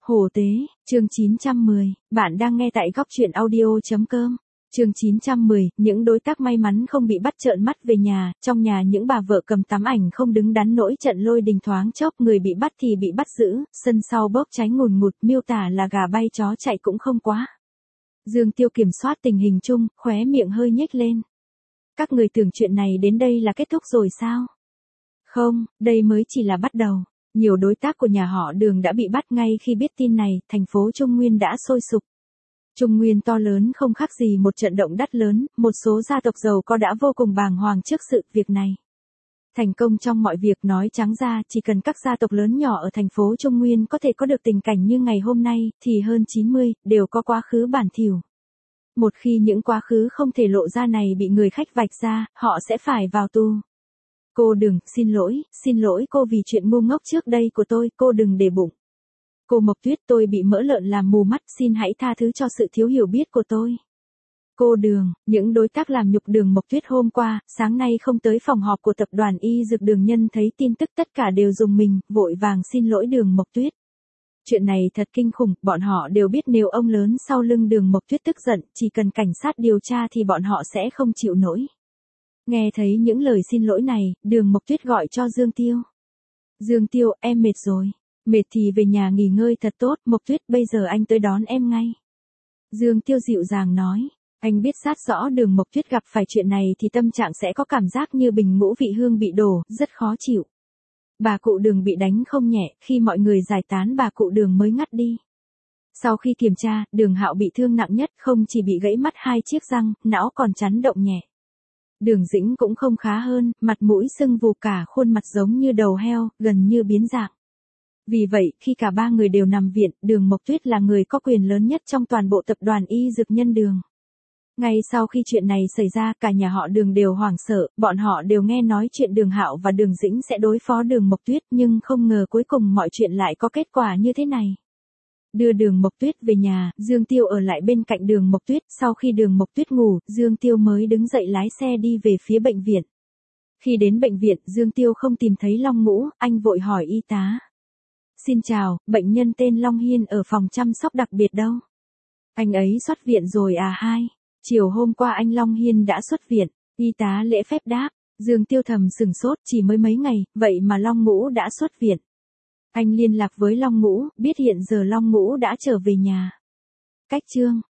Hồ Tế, chương 910, bạn đang nghe tại góc truyện audio.com. Chương 910, những đối tác may mắn không bị bắt trợn mắt về nhà, trong nhà những bà vợ cầm tấm ảnh không đứng đắn nổi trận lôi đình thoáng chốc, người bị bắt thì bị bắt giữ, sân sau bốc cháy ngùn ngụt, miêu tả là gà bay chó chạy cũng không quá. Dương Tiêu kiểm soát tình hình chung, khóe miệng hơi nhếch lên. Các người tưởng chuyện này đến đây là kết thúc rồi sao? Không, đây mới chỉ là bắt đầu. Nhiều đối tác của nhà họ Đường đã bị bắt ngay khi biết tin này, thành phố Trung Nguyên đã sôi sục. Trung Nguyên to lớn không khác gì một trận động đất lớn, một số gia tộc giàu có đã vô cùng bàng hoàng trước sự việc này. Thành công trong mọi việc nói trắng ra, chỉ cần các gia tộc lớn nhỏ ở thành phố Trung Nguyên có thể có được tình cảnh như ngày hôm nay, thì hơn 90, đều có quá khứ bẩn thỉu. Một khi những quá khứ không thể lộ ra này bị người khách vạch ra, họ sẽ phải vào tù. Cô Đường, xin lỗi cô vì chuyện ngu ngốc trước đây của tôi, cô đừng để bụng. Cô Mộc Tuyết, tôi bị mỡ lợn làm mù mắt, xin hãy tha thứ cho sự thiếu hiểu biết của tôi. Cô Đường, những đối tác làm nhục Đường Mộc Tuyết hôm qua, sáng nay không tới phòng họp của tập đoàn Y Dược Đường nhân thấy tin tức tất cả đều rùng mình, vội vàng xin lỗi Đường Mộc Tuyết. Chuyện này thật kinh khủng, bọn họ đều biết nếu ông lớn sau lưng Đường Mộc Tuyết tức giận, chỉ cần cảnh sát điều tra thì bọn họ sẽ không chịu nổi. Nghe thấy những lời xin lỗi này, Đường Mộc Tuyết gọi cho Dương Tiêu. Dương Tiêu, em mệt rồi. Mệt thì về nhà nghỉ ngơi thật tốt, Mộc Tuyết bây giờ anh tới đón em ngay. Dương Tiêu dịu dàng nói, anh biết sát rõ Đường Mộc Tuyết gặp phải chuyện này thì tâm trạng sẽ có cảm giác như bình ngũ vị hương bị đổ, rất khó chịu. Bà cụ Đường bị đánh không nhẹ, khi mọi người giải tán bà cụ Đường mới ngắt đi. Sau khi kiểm tra, Đường Hạo bị thương nặng nhất, không chỉ bị gãy mắt 2 chiếc răng, não còn chấn động nhẹ. Đường Dĩnh cũng không khá hơn, mặt mũi sưng vù cả khuôn mặt giống như đầu heo, gần như biến dạng. Vì vậy, khi cả ba người đều nằm viện, Đường Mộc Tuyết là người có quyền lớn nhất trong toàn bộ tập đoàn Y Dược Nhân Đường. Ngay sau khi chuyện này xảy ra, cả nhà họ Đường đều hoảng sợ, bọn họ đều nghe nói chuyện Đường Hạo và Đường Dĩnh sẽ đối phó Đường Mộc Tuyết, nhưng không ngờ cuối cùng mọi chuyện lại có kết quả như thế này. Đưa Đường Mộc Tuyết về nhà, Dương Tiêu ở lại bên cạnh Đường Mộc Tuyết, sau khi Đường Mộc Tuyết ngủ, Dương Tiêu mới đứng dậy lái xe đi về phía bệnh viện. Khi đến bệnh viện, Dương Tiêu không tìm thấy Long Ngũ, anh vội hỏi y tá. Xin chào, bệnh nhân tên Long Hiên ở phòng chăm sóc đặc biệt đâu? Anh ấy xuất viện rồi à hai? Chiều hôm qua anh Long Hiên đã xuất viện, y tá lễ phép đáp. Dương Tiêu thầm sửng sốt, chỉ mới mấy ngày, vậy mà Long Ngũ đã xuất viện. Anh liên lạc với Long Ngũ, biết hiện giờ Long Ngũ đã trở về nhà. Cách chương